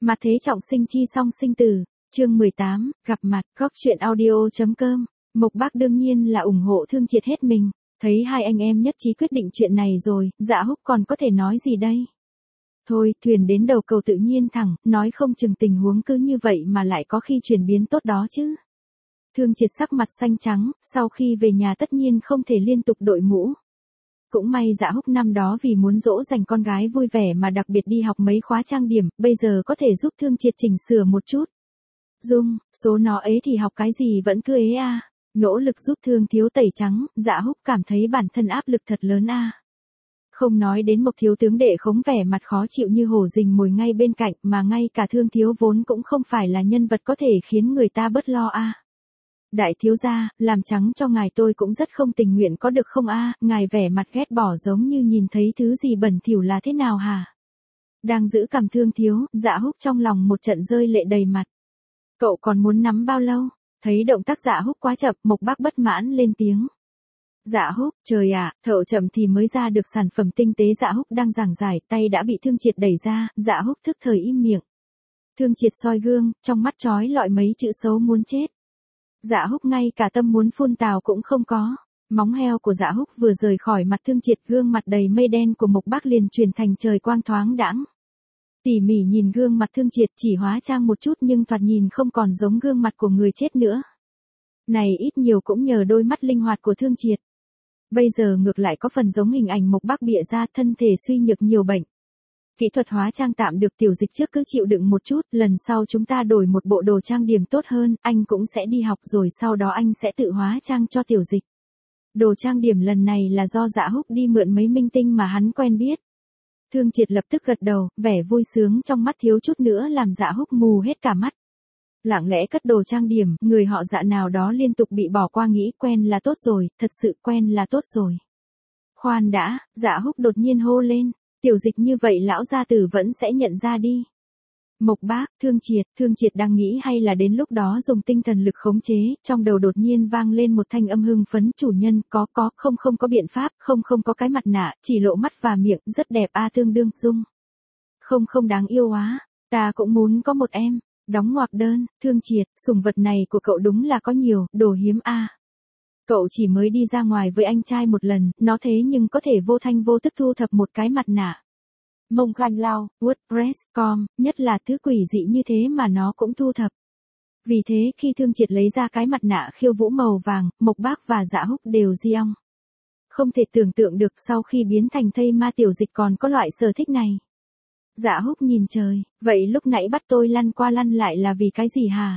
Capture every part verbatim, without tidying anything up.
Mà thế trọng sinh chi song sinh tử, chương mười tám, gặp mặt, góc chuyện audio.com. Mộc Bác đương nhiên là ủng hộ Thương Triệt hết mình, thấy hai anh em nhất trí quyết định chuyện này rồi, Dạ Húc còn có thể nói gì đây? Thôi, thuyền đến đầu cầu tự nhiên thẳng, nói không chừng tình huống cứ như vậy mà lại có khi chuyển biến tốt đó chứ. Thương Triệt sắc mặt xanh trắng, sau khi về nhà tất nhiên không thể liên tục đội mũ. Cũng may Dạ Húc năm đó vì muốn dỗ dành con gái vui vẻ mà đặc biệt đi học mấy khóa trang điểm, bây giờ có thể giúp Thương Triệt chỉnh sửa một chút. Dung, số nó ấy thì học cái gì vẫn cứ ế a. Nỗ lực giúp Thương thiếu tẩy trắng, Dạ Húc cảm thấy bản thân áp lực thật lớn a. Không nói đến một thiếu tướng đệ khống vẻ mặt khó chịu như hổ rình mồi ngay bên cạnh, mà ngay cả Thương thiếu vốn cũng không phải là nhân vật có thể khiến người ta bớt lo a. Đại thiếu gia, làm trắng cho ngài tôi cũng rất không tình nguyện có được không a? Ngài vẻ mặt ghét bỏ giống như nhìn thấy thứ gì bẩn thỉu là thế nào hả? Đang giữ cằm Thương thiếu, Dạ Húc trong lòng một trận rơi lệ đầy mặt. Cậu còn muốn nắm bao lâu? Thấy động tác Dạ Húc quá chậm, Mộc Bác bất mãn lên tiếng. Dạ Húc, trời ạ, à, thợ chậm thì mới ra được sản phẩm tinh tế. Dạ Húc đang giảng giải, tay đã bị Thương Triệt đẩy ra, Dạ Húc thức thời im miệng. Thương Triệt soi gương, trong mắt chói lọi mấy chữ xấu muốn chết. Dạ Húc ngay cả tâm muốn phun tào cũng không có. Móng heo của Dạ Húc vừa rời khỏi mặt Thương Triệt, gương mặt đầy mây đen của Mộc Bác liền chuyển thành trời quang thoáng đãng. Tỉ mỉ nhìn gương mặt Thương Triệt, chỉ hóa trang một chút nhưng thoạt nhìn không còn giống gương mặt của người chết nữa. Này ít nhiều cũng nhờ đôi mắt linh hoạt của Thương Triệt. Bây giờ ngược lại có phần giống hình ảnh Mộc Bác bịa ra, thân thể suy nhược nhiều bệnh. Kỹ thuật hóa trang tạm được, Tiểu Dịch trước cứ chịu đựng một chút, lần sau chúng ta đổi một bộ đồ trang điểm tốt hơn, anh cũng sẽ đi học rồi sau đó anh sẽ tự hóa trang cho Tiểu Dịch. Đồ trang điểm lần này là do Dạ Húc đi mượn mấy minh tinh mà hắn quen biết. Thương Triệt lập tức gật đầu, vẻ vui sướng trong mắt thiếu chút nữa làm Dạ Húc mù hết cả mắt. Lặng lẽ cất đồ trang điểm, người họ Dạ nào đó liên tục bị bỏ qua, nghĩ quen là tốt rồi, thật sự quen là tốt rồi. Khoan đã, Dạ Húc đột nhiên hô lên. Tiểu Dịch như vậy lão gia tử vẫn sẽ nhận ra đi. Mộc Bác, Thương Triệt, Thương Triệt đang nghĩ hay là đến lúc đó dùng tinh thần lực khống chế, trong đầu đột nhiên vang lên một thanh âm hưng phấn, chủ nhân, có có, không không có biện pháp, không không có cái mặt nạ, chỉ lộ mắt và miệng, rất đẹp a. Tương đương, Dung. Không không đáng yêu quá, ta cũng muốn có một em, đóng ngoặc đơn, Thương Triệt, sủng vật này của cậu đúng là có nhiều, đồ hiếm a. Cậu chỉ mới đi ra ngoài với anh trai một lần, nó thế nhưng có thể vô thanh vô tức thu thập một cái mặt nạ. Mông Khanh Lao, WordPress chấm com, nhất là thứ quỷ dị như thế mà nó cũng thu thập. Vì thế khi Thương Triệt lấy ra cái mặt nạ khiêu vũ màu vàng, Mộc Bác và Dạ Húc đều giong. Không thể tưởng tượng được sau khi biến thành thây ma Tiểu Dịch còn có loại sở thích này. Dạ Húc nhìn trời, vậy lúc nãy bắt tôi lăn qua lăn lại là vì cái gì hả?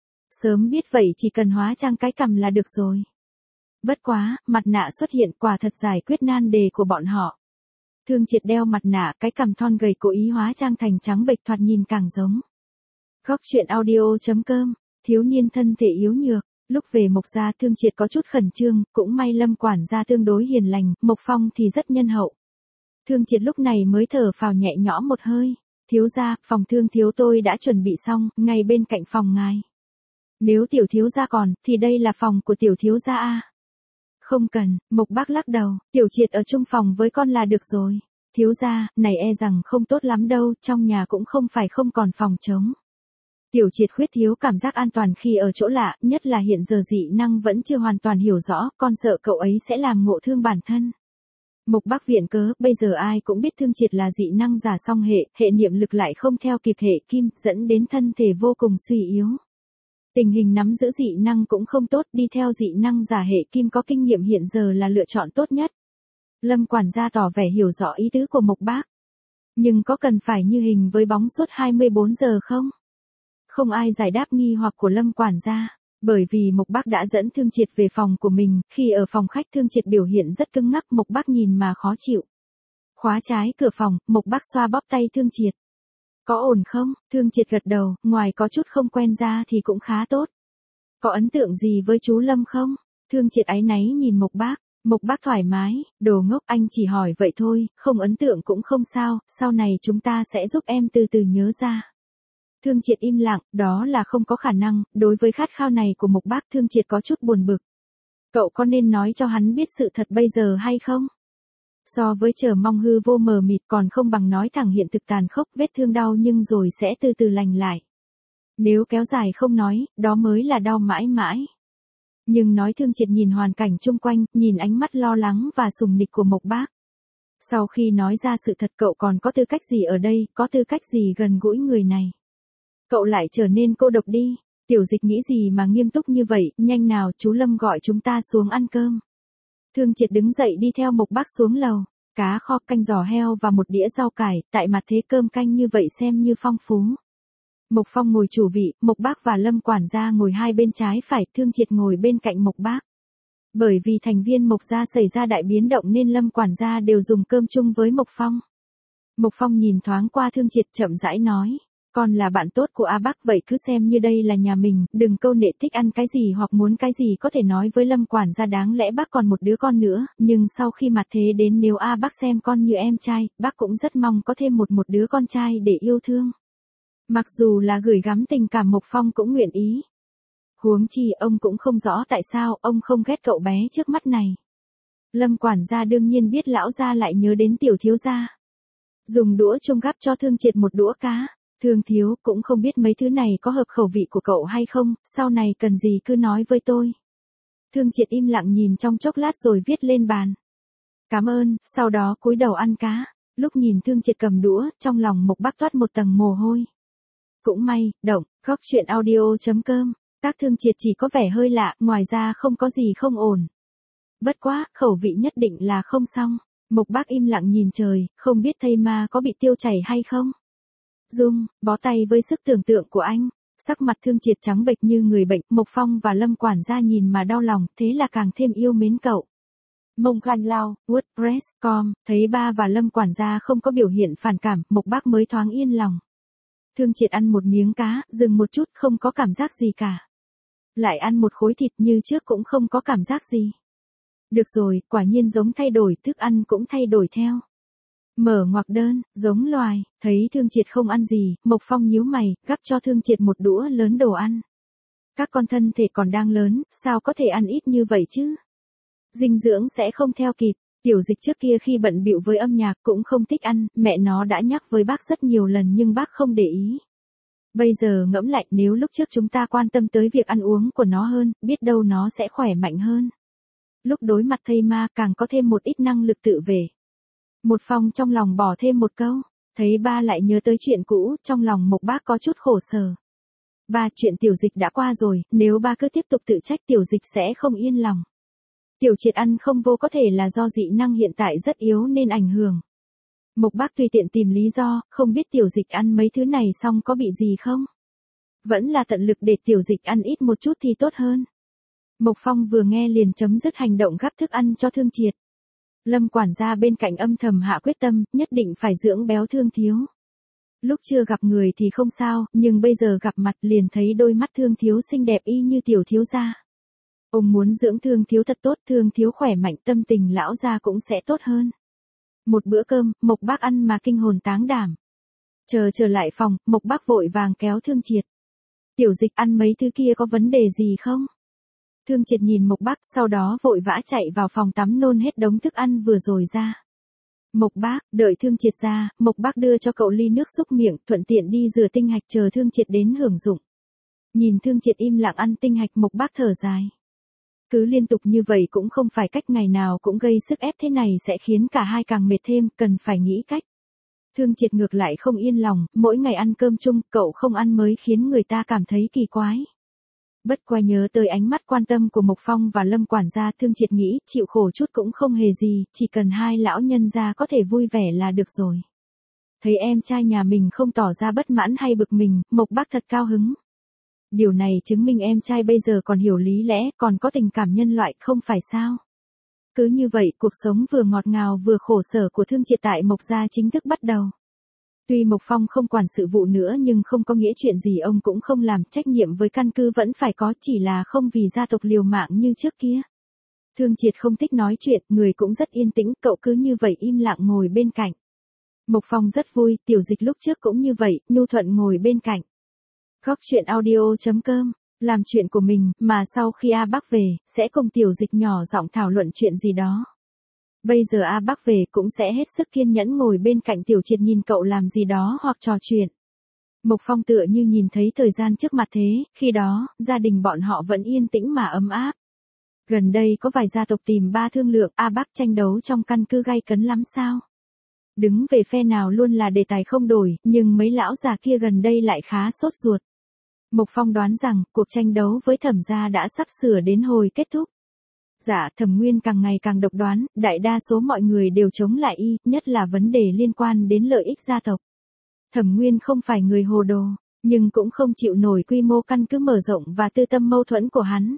Sớm biết vậy chỉ cần hóa trang cái cằm là được rồi. Bất quá, mặt nạ xuất hiện quả thật giải quyết nan đề của bọn họ. Thương Triệt đeo mặt nạ, cái cằm thon gầy cố ý hóa trang thành trắng bệch, thoạt nhìn càng giống. Góc chuyện audio.com, thiếu niên thân thể yếu nhược, lúc về Mộc gia Thương Triệt có chút khẩn trương, cũng may Lâm quản gia tương đối hiền lành, Mộc Phong thì rất nhân hậu. Thương Triệt lúc này mới thở phào nhẹ nhõm một hơi, thiếu gia, phòng Thương thiếu tôi đã chuẩn bị xong, ngay bên cạnh phòng ngài. Nếu tiểu thiếu gia còn, thì đây là phòng của tiểu thiếu gia a. Không cần, Mộc Bác lắc đầu, Tiểu Triệt ở chung phòng với con là được rồi. Thiếu gia, này e rằng không tốt lắm đâu, trong nhà cũng không phải không còn phòng trống. Tiểu Triệt khuyết thiếu cảm giác an toàn khi ở chỗ lạ, nhất là hiện giờ dị năng vẫn chưa hoàn toàn hiểu rõ, con sợ cậu ấy sẽ làm ngộ thương bản thân. Mộc Bác viện cớ, bây giờ ai cũng biết Thương Triệt là dị năng giả song hệ, hệ niệm lực lại không theo kịp hệ kim, dẫn đến thân thể vô cùng suy yếu. Tình hình nắm giữ dị năng cũng không tốt, đi theo dị năng giả hệ kim có kinh nghiệm hiện giờ là lựa chọn tốt nhất. Lâm quản gia tỏ vẻ hiểu rõ ý tứ của Mộc Bác. Nhưng có cần phải như hình với bóng suốt hai mươi bốn giờ không? Không ai giải đáp nghi hoặc của Lâm quản gia, bởi vì Mộc Bác đã dẫn Thương Triệt về phòng của mình, khi ở phòng khách Thương Triệt biểu hiện rất cứng ngắc, Mộc Bác nhìn mà khó chịu. Khóa trái cửa phòng, Mộc Bác xoa bóp tay Thương Triệt. Có ổn không? Thương Triệt gật đầu, ngoài có chút không quen ra thì cũng khá tốt. Có ấn tượng gì với chú Lâm không? Thương Triệt áy náy nhìn Mộc Bác, Mộc Bác thoải mái, đồ ngốc, anh chỉ hỏi vậy thôi, không ấn tượng cũng không sao, sau này chúng ta sẽ giúp em từ từ nhớ ra. Thương Triệt im lặng, đó là không có khả năng, đối với khát khao này của Mộc Bác Thương Triệt có chút buồn bực. Cậu có nên nói cho hắn biết sự thật bây giờ hay không? So với chờ mong hư vô mờ mịt còn không bằng nói thẳng hiện thực tàn khốc, vết thương đau nhưng rồi sẽ từ từ lành lại. Nếu kéo dài không nói, đó mới là đau mãi mãi. Nhưng nói Thương Triệt nhìn hoàn cảnh chung quanh, nhìn ánh mắt lo lắng và sùng nịch của Mộc Bác. Sau khi nói ra sự thật cậu còn có tư cách gì ở đây, có tư cách gì gần gũi người này. Cậu lại trở nên cô độc đi. Tiểu Dịch nghĩ gì mà nghiêm túc như vậy, nhanh nào chú Lâm gọi chúng ta xuống ăn cơm. Thương Triệt đứng dậy đi theo Mộc Bác xuống lầu. Cá kho, canh giò heo và một đĩa rau cải, tại mặt thế cơm canh như vậy xem như phong phú. Mộc Phong ngồi chủ vị, Mộc Bác và Lâm quản gia ngồi hai bên trái phải, Thương Triệt ngồi bên cạnh Mộc Bác. Bởi vì thành viên Mộc gia xảy ra đại biến động nên Lâm quản gia đều dùng cơm chung với Mộc Phong. Mộc Phong nhìn thoáng qua Thương Triệt chậm rãi nói. Con là bạn tốt của A Bác vậy cứ xem như đây là nhà mình, đừng câu nệ, thích ăn cái gì hoặc muốn cái gì có thể nói với Lâm quản gia, đáng lẽ bác còn một đứa con nữa, nhưng sau khi mặt thế đến nếu A Bác xem con như em trai, bác cũng rất mong có thêm một một đứa con trai để yêu thương. Mặc dù là gửi gắm tình cảm Mộc Phong cũng nguyện ý. Huống chi ông cũng không rõ tại sao ông không ghét cậu bé trước mắt này. Lâm quản gia đương nhiên biết lão gia lại nhớ đến tiểu thiếu gia. Dùng đũa chung gắp cho Thương Triệt một đũa cá. Thương thiếu cũng không biết mấy thứ này có hợp khẩu vị của cậu hay không, sau này cần gì cứ nói với tôi. Thương Triệt im lặng nhìn trong chốc lát rồi viết lên bàn. Cảm ơn, sau đó cúi đầu ăn cá. Lúc nhìn Thương Triệt cầm đũa, trong lòng Mộc Bác toát một tầng mồ hôi. Cũng may, động, góc truyện audio.com, tác Thương Triệt chỉ có vẻ hơi lạ, ngoài ra không có gì không ổn. Bất quá, khẩu vị nhất định là không xong. Mộc Bác im lặng nhìn trời, không biết thây ma có bị tiêu chảy hay không. Dung, bó tay với sức tưởng tượng của anh. Sắc mặt Thương Triệt trắng bệch như người bệnh, Mộc Phong và Lâm quản gia nhìn mà đau lòng, thế là càng thêm yêu mến cậu. Mông Khan Lao, WordPress chấm com, thấy ba và Lâm quản gia không có biểu hiện phản cảm, Mộc Bác mới thoáng yên lòng. Thương Triệt ăn một miếng cá, dừng một chút không có cảm giác gì cả. Lại ăn một khối thịt như trước cũng không có cảm giác gì. Được rồi, quả nhiên giống thay đổi, thức ăn cũng thay đổi theo. Mở ngoặc đơn, giống loài, thấy Thương Triệt không ăn gì, Mộc Phong nhíu mày, gắp cho Thương Triệt một đũa lớn đồ ăn. Các con thân thể còn đang lớn, sao có thể ăn ít như vậy chứ? Dinh dưỡng sẽ không theo kịp. Tiểu Dịch trước kia khi bận bịu với âm nhạc cũng không thích ăn, mẹ nó đã nhắc với bác rất nhiều lần nhưng bác không để ý. Bây giờ ngẫm lại, nếu lúc trước chúng ta quan tâm tới việc ăn uống của nó hơn, biết đâu nó sẽ khỏe mạnh hơn. Lúc đối mặt thây ma càng có thêm một ít năng lực tự vệ. Một Phong trong lòng bỏ thêm một câu, thấy ba lại nhớ tới chuyện cũ, trong lòng Mộc Bác có chút khổ sở. Ba, chuyện Tiểu Dịch đã qua rồi, nếu ba cứ tiếp tục tự trách Tiểu Dịch sẽ không yên lòng. Tiểu Triệt ăn không vô có thể là do dị năng hiện tại rất yếu nên ảnh hưởng. Mộc Bác tùy tiện tìm lý do, không biết Tiểu Dịch ăn mấy thứ này xong có bị gì không? Vẫn là tận lực để Tiểu Dịch ăn ít một chút thì tốt hơn. Mộc Phong vừa nghe liền chấm dứt hành động gắp thức ăn cho Thương Triệt. Lâm quản gia bên cạnh âm thầm hạ quyết tâm, nhất định phải dưỡng béo Thương thiếu. Lúc chưa gặp người thì không sao, nhưng bây giờ gặp mặt liền thấy đôi mắt Thương thiếu xinh đẹp y như tiểu thiếu gia. Ông muốn dưỡng Thương thiếu thật tốt, Thương thiếu khỏe mạnh, tâm tình lão gia cũng sẽ tốt hơn. Một bữa cơm, Mộc Bác ăn mà kinh hồn táng đảm. Chờ trở lại phòng, Mộc Bác vội vàng kéo Thương Triệt. Tiểu Dịch ăn mấy thứ kia có vấn đề gì không? Thương Triệt nhìn Mộc Bác, sau đó vội vã chạy vào phòng tắm nôn hết đống thức ăn vừa rồi ra. Mộc Bác, đợi Thương Triệt ra, Mộc Bác đưa cho cậu ly nước xúc miệng, thuận tiện đi rửa tinh hạch chờ Thương Triệt đến hưởng dụng. Nhìn Thương Triệt im lặng ăn tinh hạch, Mộc Bác thở dài. Cứ liên tục như vậy cũng không phải cách, ngày nào cũng gây sức ép thế này sẽ khiến cả hai càng mệt thêm, cần phải nghĩ cách. Thương Triệt ngược lại không yên lòng, mỗi ngày ăn cơm chung, cậu không ăn mới khiến người ta cảm thấy kỳ quái. Bất quá nhớ tới ánh mắt quan tâm của Mộc Phong và Lâm quản gia, Thương Triệt nghĩ, chịu khổ chút cũng không hề gì, chỉ cần hai lão nhân gia có thể vui vẻ là được rồi. Thấy em trai nhà mình không tỏ ra bất mãn hay bực mình, Mộc Bác thật cao hứng. Điều này chứng minh em trai bây giờ còn hiểu lý lẽ, còn có tình cảm nhân loại, không phải sao? Cứ như vậy, cuộc sống vừa ngọt ngào vừa khổ sở của Thương Triệt tại Mộc gia chính thức bắt đầu. Tuy Mộc Phong không quản sự vụ nữa nhưng không có nghĩa chuyện gì ông cũng không làm, trách nhiệm với căn cứ vẫn phải có, chỉ là không vì gia tộc liều mạng như trước kia. Thương Triệt không thích nói chuyện, người cũng rất yên tĩnh, cậu cứ như vậy im lặng ngồi bên cạnh. Mộc Phong rất vui, Tiểu Dịch lúc trước cũng như vậy, nhu thuận ngồi bên cạnh. Góc truyện audio.com, làm chuyện của mình, mà sau khi A Bác về, sẽ cùng Tiểu Dịch nhỏ giọng thảo luận chuyện gì đó. Bây giờ A Bắc về cũng sẽ hết sức kiên nhẫn ngồi bên cạnh Tiểu Triệt nhìn cậu làm gì đó hoặc trò chuyện. Mộc Phong tựa như nhìn thấy thời gian trước mặt thế, khi đó, gia đình bọn họ vẫn yên tĩnh mà ấm áp. Gần đây có vài gia tộc tìm ba thương lượng, A Bắc tranh đấu trong căn cứ gay cấn lắm sao? Đứng về phe nào luôn là đề tài không đổi, nhưng mấy lão già kia gần đây lại khá sốt ruột. Mộc Phong đoán rằng, cuộc tranh đấu với Thẩm gia đã sắp sửa đến hồi kết thúc. Dạ, Thẩm Nguyên càng ngày càng độc đoán, đại đa số mọi người đều chống lại y, nhất là vấn đề liên quan đến lợi ích gia tộc. Thẩm Nguyên không phải người hồ đồ, nhưng cũng không chịu nổi quy mô căn cứ mở rộng và tư tâm mâu thuẫn của hắn.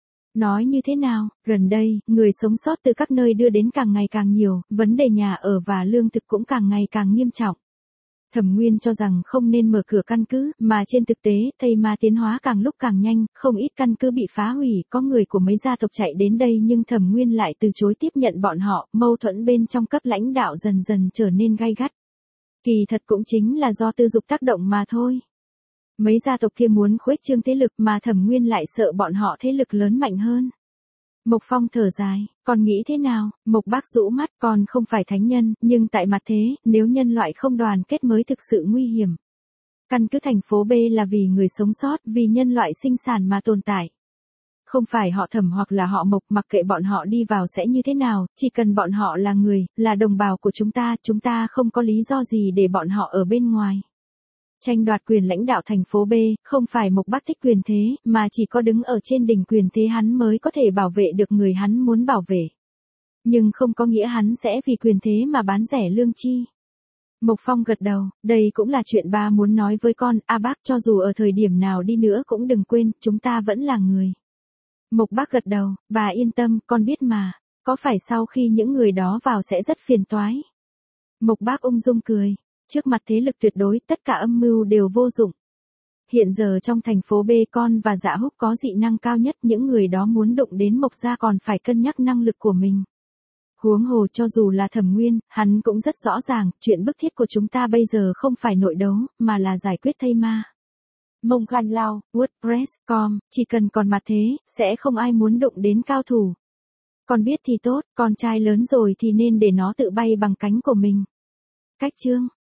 Nói như thế nào, gần đây, người sống sót từ các nơi đưa đến càng ngày càng nhiều, vấn đề nhà ở và lương thực cũng càng ngày càng nghiêm trọng. Thẩm Nguyên cho rằng không nên mở cửa căn cứ, mà trên thực tế, thây ma tiến hóa càng lúc càng nhanh, không ít căn cứ bị phá hủy, có người của mấy gia tộc chạy đến đây nhưng Thẩm Nguyên lại từ chối tiếp nhận bọn họ, mâu thuẫn bên trong cấp lãnh đạo dần dần trở nên gay gắt. Kỳ thật cũng chính là do tư dục tác động mà thôi. Mấy gia tộc kia muốn khuếch trương thế lực mà Thẩm Nguyên lại sợ bọn họ thế lực lớn mạnh hơn. Mộc Phong thở dài, còn nghĩ thế nào? Mộc Bác rũ mắt, còn không phải thánh nhân, nhưng tại mặt thế, nếu nhân loại không đoàn kết mới thực sự nguy hiểm. Căn cứ thành phố B là vì người sống sót, vì nhân loại sinh sản mà tồn tại. Không phải họ Thẩm hoặc là họ Mộc, mặc kệ bọn họ đi vào sẽ như thế nào, chỉ cần bọn họ là người, là đồng bào của chúng ta, chúng ta không có lý do gì để bọn họ ở bên ngoài. Tranh đoạt quyền lãnh đạo thành phố B, không phải Mộc Bác thích quyền thế, mà chỉ có đứng ở trên đỉnh quyền thế hắn mới có thể bảo vệ được người hắn muốn bảo vệ. Nhưng không có nghĩa hắn sẽ vì quyền thế mà bán rẻ lương chi. Mộc Phong gật đầu, đây cũng là chuyện ba muốn nói với con, A Bác cho dù ở thời điểm nào đi nữa cũng đừng quên, chúng ta vẫn là người. Mộc Bác gật đầu, bà yên tâm, con biết mà, có phải sau khi những người đó vào sẽ rất phiền toái. Mộc Bác ung dung cười. Trước mặt thế lực tuyệt đối, tất cả âm mưu đều vô dụng. Hiện giờ trong thành phố B con và Dạ Húc có dị năng cao nhất, những người đó muốn đụng đến Mộc gia còn phải cân nhắc năng lực của mình. Huống hồ cho dù là Thẩm Nguyên, hắn cũng rất rõ ràng, chuyện bức thiết của chúng ta bây giờ không phải nội đấu, mà là giải quyết thây ma. Mông Gan Lao, WordPress chấm com, chỉ cần còn mặt thế, sẽ không ai muốn đụng đến cao thủ. Con biết thì tốt, con trai lớn rồi thì nên để nó tự bay bằng cánh của mình. Cách chương